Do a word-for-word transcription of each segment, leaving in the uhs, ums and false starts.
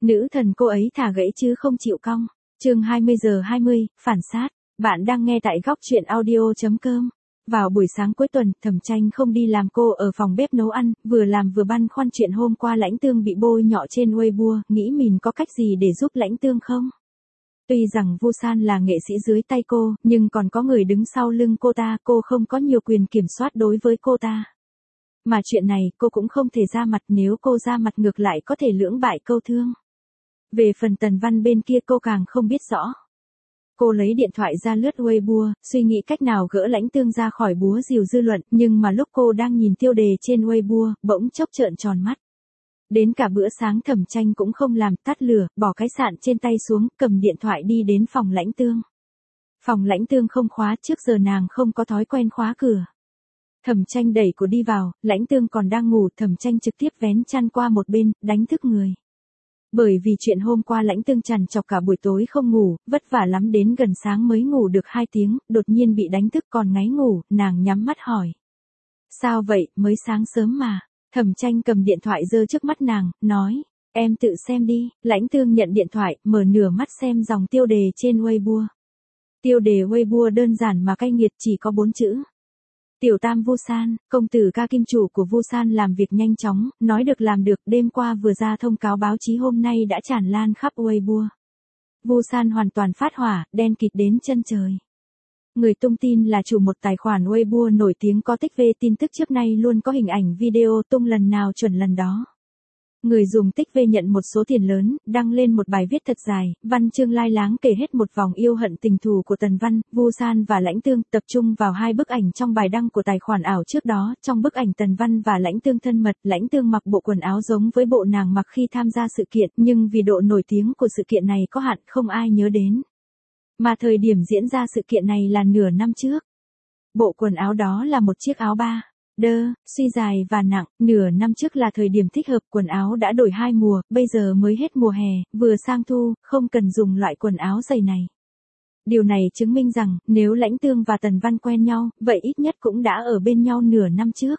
Nữ thần cô ấy thả gãy chứ không chịu cong. Chương hai mươi giờ hai mươi, phản sát. Bạn đang nghe tại góc truyện audio chấm com. Vào buổi sáng cuối tuần, Thẩm Tranh không đi làm, cô ở phòng bếp nấu ăn, vừa làm vừa băn khoăn chuyện hôm qua Lãnh Tương bị bôi nhọ trên Weibo, nghĩ mình có cách gì để giúp Lãnh Tương không? Tuy rằng Vu San là nghệ sĩ dưới tay cô, nhưng còn có người đứng sau lưng cô ta, cô không có nhiều quyền kiểm soát đối với cô ta. Mà chuyện này cô cũng không thể ra mặt, nếu cô ra mặt ngược lại có thể lưỡng bại câu thương. Về phần Tần Văn bên kia cô càng không biết rõ. Cô lấy điện thoại ra lướt Weibo, suy nghĩ cách nào gỡ Lãnh Tương ra khỏi búa rìu dư luận, nhưng mà lúc cô đang nhìn tiêu đề trên Weibo, bỗng chốc trợn tròn mắt. Đến cả bữa sáng Thẩm Tranh cũng không làm, tắt lửa, bỏ cái sạn trên tay xuống, cầm điện thoại đi đến phòng Lãnh Tương. Phòng Lãnh Tương không khóa, trước giờ nàng không có thói quen khóa cửa. Thẩm Tranh đẩy cửa đi vào, Lãnh Tương còn đang ngủ, Thẩm Tranh trực tiếp vén chăn qua một bên, đánh thức người. Bởi vì chuyện hôm qua Lãnh Tương trằn trọc cả buổi tối không ngủ, vất vả lắm đến gần sáng mới ngủ được hai tiếng, đột nhiên bị đánh thức còn ngáy ngủ, nàng nhắm mắt hỏi. Sao vậy, mới sáng sớm mà. Thẩm Tranh cầm điện thoại giơ trước mắt nàng, nói, em tự xem đi. Lãnh Tương nhận điện thoại, mở nửa mắt xem dòng tiêu đề trên Weibo. Tiêu đề Weibo đơn giản mà cay nghiệt, chỉ có bốn chữ. Tiểu tam Vu San, công tử ca kim chủ của Vu San làm việc nhanh chóng, nói được làm được, đêm qua vừa ra thông cáo báo chí hôm nay đã tràn lan khắp Weibo. Vu San hoàn toàn phát hỏa, đen kịt đến chân trời. Người tung tin là chủ một tài khoản Weibo nổi tiếng có tích về tin tức trước nay luôn có hình ảnh video tung lần nào chuẩn lần đó. Người dùng tích về nhận một số tiền lớn, đăng lên một bài viết thật dài, văn chương lai láng kể hết một vòng yêu hận tình thù của Tần Văn, Vu San và Lãnh Tương, tập trung vào hai bức ảnh trong bài đăng của tài khoản ảo trước đó. Trong bức ảnh Tần Văn và Lãnh Tương thân mật, Lãnh Tương mặc bộ quần áo giống với bộ nàng mặc khi tham gia sự kiện, nhưng vì độ nổi tiếng của sự kiện này có hạn không ai nhớ đến. Mà thời điểm diễn ra sự kiện này là nửa năm trước. Bộ quần áo đó là một chiếc áo ba đơ, suy dài và nặng, nửa năm trước là thời điểm thích hợp, quần áo đã đổi hai mùa, bây giờ mới hết mùa hè, vừa sang thu, không cần dùng loại quần áo dày này. Điều này chứng minh rằng, nếu Lãnh Tương và Tần Văn quen nhau, vậy ít nhất cũng đã ở bên nhau nửa năm trước.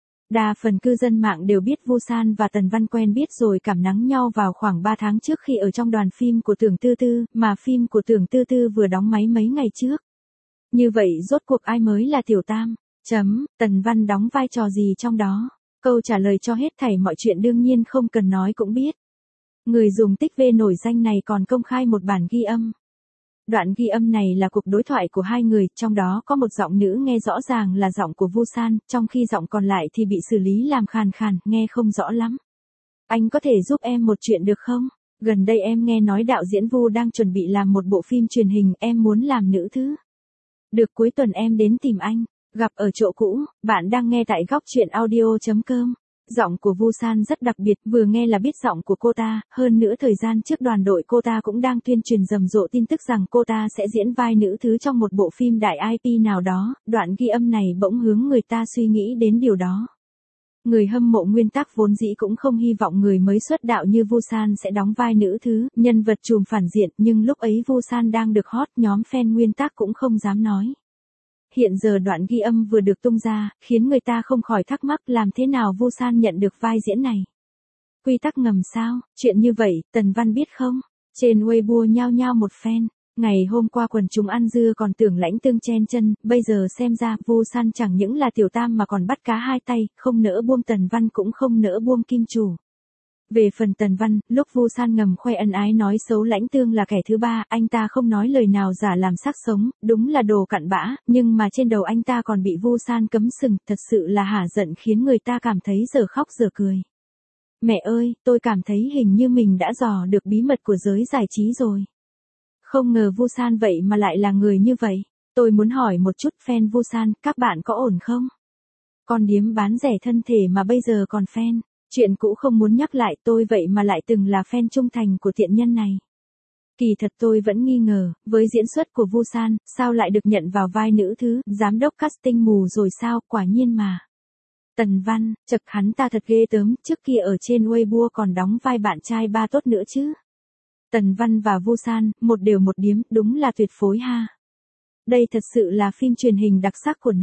Đa phần cư dân mạng đều biết Vu San và Tần Văn quen biết rồi cảm nắng nhau vào khoảng ba tháng trước khi ở trong đoàn phim của Tưởng Tư Tư, mà phim của Tưởng Tư Tư vừa đóng máy mấy ngày trước. Như vậy rốt cuộc ai mới là Tiểu Tam? Chấm, Tần Văn đóng vai trò gì trong đó? Câu trả lời cho hết thảy mọi chuyện đương nhiên không cần nói cũng biết. Người dùng tích về nổi danh này còn công khai một bản ghi âm. Đoạn ghi âm này là cuộc đối thoại của hai người, trong đó có một giọng nữ nghe rõ ràng là giọng của Vu San, trong khi giọng còn lại thì bị xử lý làm khàn khàn, nghe không rõ lắm. Anh có thể giúp em một chuyện được không? Gần đây em nghe nói đạo diễn Vu đang chuẩn bị làm một bộ phim truyền hình, em muốn làm nữ thứ. Được, cuối tuần em đến tìm anh. Gặp ở chỗ cũ. Bạn đang nghe tại góc truyện audio chấm com. Giọng của Vu San rất đặc biệt, vừa nghe là biết giọng của cô ta, hơn nữa thời gian trước đoàn đội cô ta cũng đang tuyên truyền rầm rộ tin tức rằng cô ta sẽ diễn vai nữ thứ trong một bộ phim đại i pê nào đó, đoạn ghi âm này bỗng hướng người ta suy nghĩ đến điều đó. Người hâm mộ nguyên tắc vốn dĩ cũng không hy vọng người mới xuất đạo như Vu San sẽ đóng vai nữ thứ, nhân vật trùm phản diện, nhưng lúc ấy Vu San đang được hot, nhóm fan nguyên tắc cũng không dám nói. Hiện giờ đoạn ghi âm vừa được tung ra, khiến người ta không khỏi thắc mắc làm thế nào Vu San nhận được vai diễn này. Quy tắc ngầm sao? Chuyện như vậy, Tần Văn biết không? Trên Weibo nhao nhao một fan. Ngày hôm qua quần chúng ăn dưa còn tưởng Lãnh Tương chen chân, bây giờ xem ra Vu San chẳng những là Tiểu Tam mà còn bắt cá hai tay, không nỡ buông Tần Văn cũng không nỡ buông kim chủ. Về phần Tần Văn, lúc Vu San ngầm khoe ân ái nói xấu Lãnh Tương là kẻ thứ ba, anh ta không nói lời nào giả làm xác sống, đúng là đồ cặn bã, nhưng mà trên đầu anh ta còn bị Vu San cấm sừng, thật sự là hả giận khiến người ta cảm thấy giờ khóc giờ cười. Mẹ ơi, tôi cảm thấy hình như mình đã dò được bí mật của giới giải trí rồi. Không ngờ Vu San vậy mà lại là người như vậy. Tôi muốn hỏi một chút fan Vu San, các bạn có ổn không? Con điếm bán rẻ thân thể mà bây giờ còn fan. Chuyện cũ không muốn nhắc lại, tôi vậy mà lại từng là fan trung thành của tiện nhân này. Kỳ thật tôi vẫn nghi ngờ, với diễn xuất của Vu San, sao lại được nhận vào vai nữ thứ, giám đốc casting mù rồi sao, quả nhiên mà. Tần Văn, chật hắn ta thật ghê tớm, trước kia ở trên Weibo còn đóng vai bạn trai ba tốt nữa chứ. Tần Văn và Vu San, một đều một điếm, đúng là tuyệt phối ha. Đây thật sự là phim truyền hình đặc sắc của năm.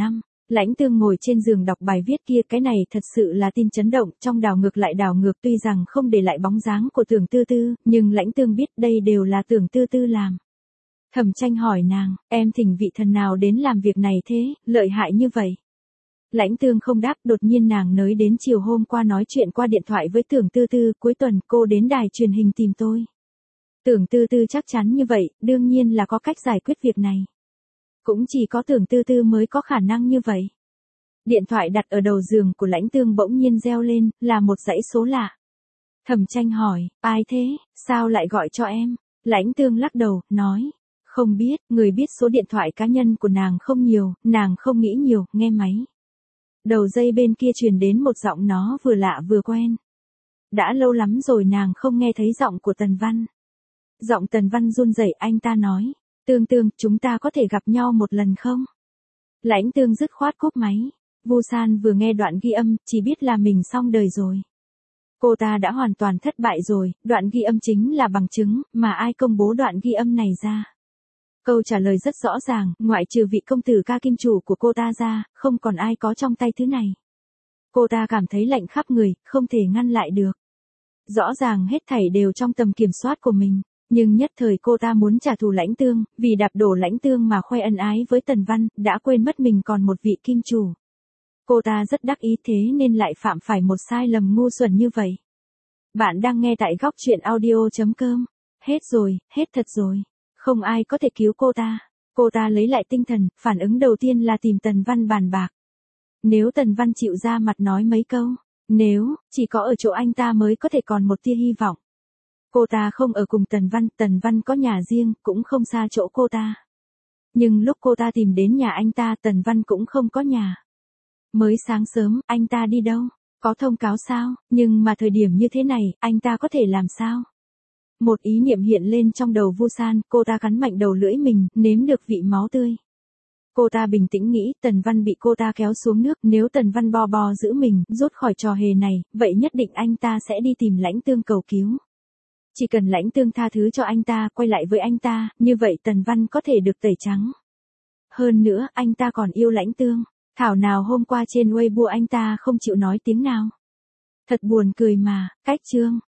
Lãnh Tương ngồi trên giường đọc bài viết kia, cái này thật sự là tin chấn động, trong đảo ngược lại đảo ngược, tuy rằng không để lại bóng dáng của Tưởng Tư Tư, nhưng Lãnh Tương biết đây đều là Tưởng Tư Tư làm. Thẩm Tranh hỏi nàng, em thỉnh vị thần nào đến làm việc này thế, lợi hại như vậy? Lãnh Tương không đáp, đột nhiên nàng nới đến chiều hôm qua nói chuyện qua điện thoại với Tưởng Tư Tư, cuối tuần cô đến đài truyền hình tìm tôi. Tưởng Tư Tư chắc chắn như vậy, đương nhiên là có cách giải quyết việc này. Cũng chỉ có Tưởng Tư Tư mới có khả năng như vậy. Điện thoại đặt ở đầu giường của Lãnh Tương bỗng nhiên reo lên, là một dãy số lạ. Thẩm Tranh hỏi, ai thế, sao lại gọi cho em? Lãnh Tương lắc đầu, nói, không biết, người biết số điện thoại cá nhân của nàng không nhiều, nàng không nghĩ nhiều, nghe máy. Đầu dây bên kia truyền đến một giọng nó vừa lạ vừa quen. Đã lâu lắm rồi nàng không nghe thấy giọng của Tần Văn. Giọng Tần Văn run rẩy, anh ta nói, Tương Tương, chúng ta có thể gặp nhau một lần không? Lãnh Tương dứt khoát cúp máy. Vu San vừa nghe đoạn ghi âm, chỉ biết là mình xong đời rồi. Cô ta đã hoàn toàn thất bại rồi, đoạn ghi âm chính là bằng chứng, mà ai công bố đoạn ghi âm này ra? Câu trả lời rất rõ ràng, ngoại trừ vị công tử ca kim chủ của cô ta ra, không còn ai có trong tay thứ này. Cô ta cảm thấy lạnh khắp người, không thể ngăn lại được. Rõ ràng hết thảy đều trong tầm kiểm soát của mình, nhưng nhất thời cô ta muốn trả thù Lãnh Tương, vì đạp đổ Lãnh Tương mà khoe ân ái với Tần Văn, đã quên mất mình còn một vị kim chủ. Cô ta rất đắc ý thế nên lại phạm phải một sai lầm ngu xuẩn như vậy. Bạn đang nghe tại góc truyện audio chấm com. Hết rồi, hết thật rồi. Không ai có thể cứu cô ta. Cô ta lấy lại tinh thần, phản ứng đầu tiên là tìm Tần Văn bàn bạc. Nếu Tần Văn chịu ra mặt nói mấy câu, nếu, chỉ có ở chỗ anh ta mới có thể còn một tia hy vọng. Cô ta không ở cùng Tần Văn, Tần Văn có nhà riêng, cũng không xa chỗ cô ta. Nhưng lúc cô ta tìm đến nhà anh ta, Tần Văn cũng không có nhà. Mới sáng sớm, anh ta đi đâu? Có thông cáo sao? Nhưng mà thời điểm như thế này, anh ta có thể làm sao? Một ý niệm hiện lên trong đầu Vu San, cô ta cắn mạnh đầu lưỡi mình, nếm được vị máu tươi. Cô ta bình tĩnh nghĩ, Tần Văn bị cô ta kéo xuống nước, nếu Tần Văn bo bo giữ mình, rút khỏi trò hề này, vậy nhất định anh ta sẽ đi tìm Lãnh Tương cầu cứu. Chỉ cần Lãnh Tương tha thứ cho anh ta, quay lại với anh ta, như vậy Tần Văn có thể được tẩy trắng. Hơn nữa, anh ta còn yêu Lãnh Tương. Thảo nào hôm qua trên Weibo anh ta không chịu nói tiếng nào. Thật buồn cười mà, cách chương.